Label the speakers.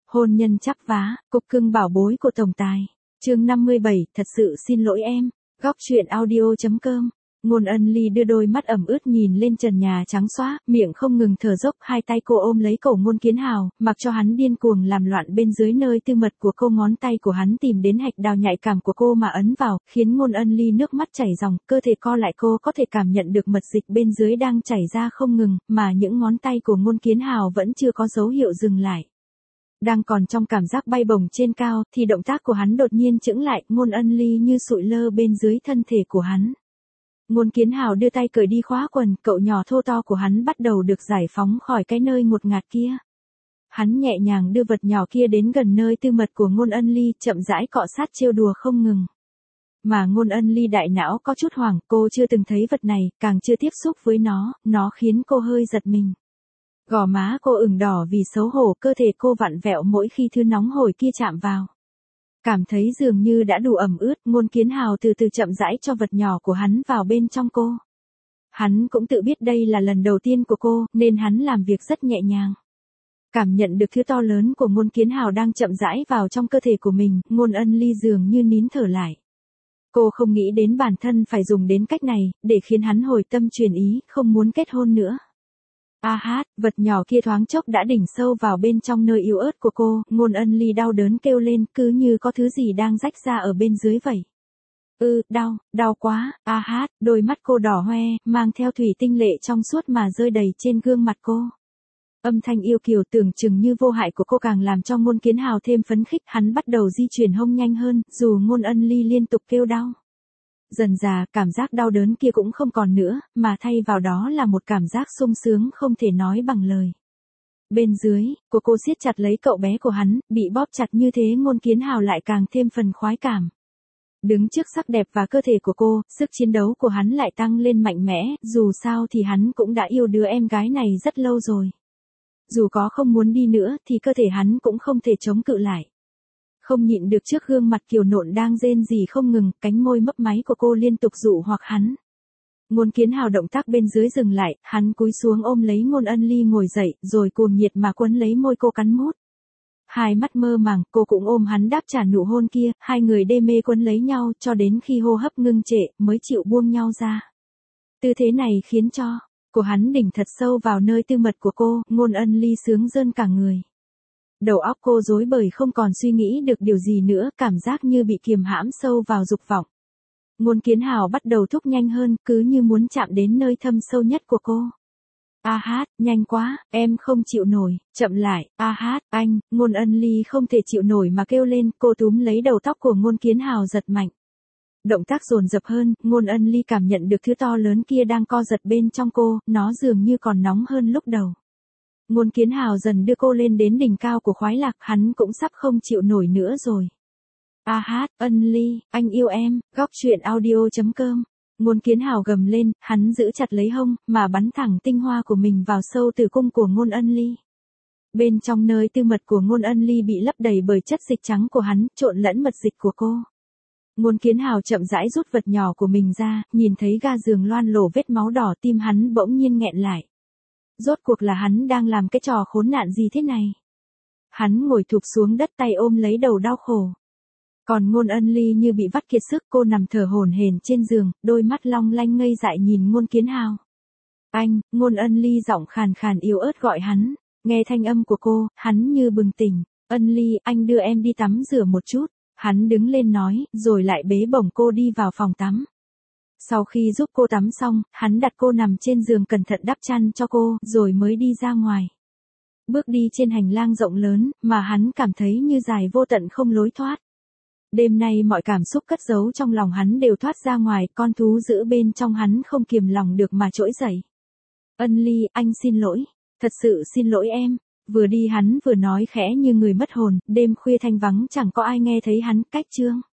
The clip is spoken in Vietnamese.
Speaker 1: Hôn nhân chắp vá, cục cưng bảo bối của tổng tài. Chương 57, thật sự xin lỗi em. Góc truyện audio.com. Ngôn Ân Ly đưa đôi mắt ẩm ướt nhìn lên trần nhà trắng xóa, miệng không ngừng thở dốc, hai tay cô ôm lấy cổ Ngôn Kiến Hào, mặc cho hắn điên cuồng làm loạn bên dưới nơi tư mật của cô. Ngón tay của hắn tìm đến hạch đào nhạy cảm của cô mà ấn vào, khiến Ngôn Ân Ly nước mắt chảy ròng, cơ thể co lại. Cô có thể cảm nhận được mật dịch bên dưới đang chảy ra không ngừng, mà những ngón tay của Ngôn Kiến Hào vẫn chưa có dấu hiệu dừng lại. Đang còn trong cảm giác bay bổng trên cao, thì động tác của hắn đột nhiên chững lại. Ngôn Ân Ly như sụi lơ bên dưới thân thể của hắn. Ngôn Kiến Hào đưa tay cởi đi khóa quần, cậu nhỏ thô to của hắn bắt đầu được giải phóng khỏi cái nơi ngột ngạt kia. Hắn nhẹ nhàng đưa vật nhỏ kia đến gần nơi tư mật của Ngôn Ân Ly, chậm rãi cọ sát trêu đùa không ngừng. Mà Ngôn Ân Ly đại não có chút hoảng, cô chưa từng thấy vật này, càng chưa tiếp xúc với nó khiến cô hơi giật mình. Gò má cô ửng đỏ vì xấu hổ, cơ thể cô vặn vẹo mỗi khi thứ nóng hổi kia chạm vào. Cảm thấy dường như đã đủ ẩm ướt, Ngôn Kiến Hào từ từ chậm rãi cho vật nhỏ của hắn vào bên trong cô. Hắn cũng tự biết đây là lần đầu tiên của cô, nên hắn làm việc rất nhẹ nhàng. Cảm nhận được thứ to lớn của Ngôn Kiến Hào đang chậm rãi vào trong cơ thể của mình, Ngôn Ân Ly dường như nín thở lại. Cô không nghĩ đến bản thân phải dùng đến cách này, để khiến hắn hồi tâm chuyển ý, không muốn kết hôn nữa. Vật nhỏ kia thoáng chốc đã đỉnh sâu vào bên trong nơi yếu ớt của cô. Ngôn Ân Ly đau đớn kêu lên, cứ như có thứ gì đang rách ra ở bên dưới vậy. Đau quá. Đôi mắt cô đỏ hoe, mang theo thủy tinh lệ trong suốt mà rơi đầy trên gương mặt cô. Âm thanh yêu kiều tưởng chừng như vô hại của cô càng làm cho Ngôn Kiến Hào thêm phấn khích. Hắn bắt đầu di chuyển hông nhanh hơn, dù Ngôn Ân Ly liên tục kêu đau. Dần dà, cảm giác đau đớn kia cũng không còn nữa, mà thay vào đó là một cảm giác sung sướng không thể nói bằng lời. Bên dưới, cô siết chặt lấy cậu bé của hắn, bị bóp chặt như thế Ngôn Kiến Hào lại càng thêm phần khoái cảm. Đứng trước sắc đẹp và cơ thể của cô, sức chiến đấu của hắn lại tăng lên mạnh mẽ, dù sao thì hắn cũng đã yêu đứa em gái này rất lâu rồi. Dù có không muốn đi nữa thì cơ thể hắn cũng không thể chống cự lại. Không nhịn được trước gương mặt kiều nộn đang rên rỉ không ngừng, cánh môi mấp máy của cô liên tục dụ hoặc hắn. Ngôn Kiến Hào động tác bên dưới dừng lại, hắn cúi xuống ôm lấy Ngôn Ân Ly ngồi dậy, rồi cuồng nhiệt mà quấn lấy môi cô cắn mút. Hai mắt mơ màng, cô cũng ôm hắn đáp trả nụ hôn kia, hai người đê mê quấn lấy nhau cho đến khi hô hấp ngưng trệ, mới chịu buông nhau ra. Tư thế này khiến cho của hắn đỉnh thật sâu vào nơi tư mật của cô. Ngôn Ân Ly sướng rơn cả người. Đầu óc cô rối bời không còn suy nghĩ được điều gì nữa, cảm giác như bị kiềm hãm sâu vào dục vọng. Ngôn Kiến Hào bắt đầu thúc nhanh hơn, cứ như muốn chạm đến nơi thâm sâu nhất của cô. Nhanh quá, em không chịu nổi, chậm lại. Anh. Ngôn Ân Ly không thể chịu nổi mà kêu lên, cô túm lấy đầu tóc của Ngôn Kiến Hào giật mạnh. Động tác dồn dập hơn, Ngôn Ân Ly cảm nhận được thứ to lớn kia đang co giật bên trong cô, nó dường như còn nóng hơn lúc đầu. Ngôn Kiến Hào dần đưa cô lên đến đỉnh cao của khoái lạc, hắn cũng sắp không chịu nổi nữa rồi. Ân Ly, anh yêu em. Góc truyện audio.com. Ngôn Kiến Hào gầm lên, hắn giữ chặt lấy hông, mà bắn thẳng tinh hoa của mình vào sâu tử cung của Ngôn Ân Ly. Bên trong nơi tư mật của Ngôn Ân Ly bị lấp đầy bởi chất dịch trắng của hắn, trộn lẫn mật dịch của cô. Ngôn Kiến Hào chậm rãi rút vật nhỏ của mình ra, nhìn thấy ga giường loang lổ vết máu đỏ, tim hắn bỗng nhiên nghẹn lại. Rốt cuộc là hắn đang làm cái trò khốn nạn gì thế này? Hắn ngồi thụp xuống đất, tay ôm lấy đầu đau khổ. Còn Ngôn Ân Ly như bị vắt kiệt sức, cô nằm thở hổn hển trên giường, đôi mắt long lanh ngây dại nhìn Ngôn Kiến Hào. Anh. Ngôn Ân Ly giọng khàn khàn yếu ớt gọi hắn. Nghe thanh âm của cô, hắn như bừng tỉnh. Ân Ly, anh đưa em đi tắm rửa một chút. Hắn đứng lên nói, rồi lại bế bổng cô đi vào phòng tắm. Sau khi giúp cô tắm xong, hắn đặt cô nằm trên giường cẩn thận đắp chăn cho cô, rồi mới đi ra ngoài. Bước đi trên hành lang rộng lớn, mà hắn cảm thấy như dài vô tận không lối thoát. Đêm nay mọi cảm xúc cất giấu trong lòng hắn đều thoát ra ngoài, con thú giữ bên trong hắn không kiềm lòng được mà trỗi dậy. Ân Ly, anh xin lỗi. Thật sự xin lỗi em. Vừa đi hắn vừa nói khẽ như người mất hồn, đêm khuya thanh vắng chẳng có ai nghe thấy hắn. Cách chương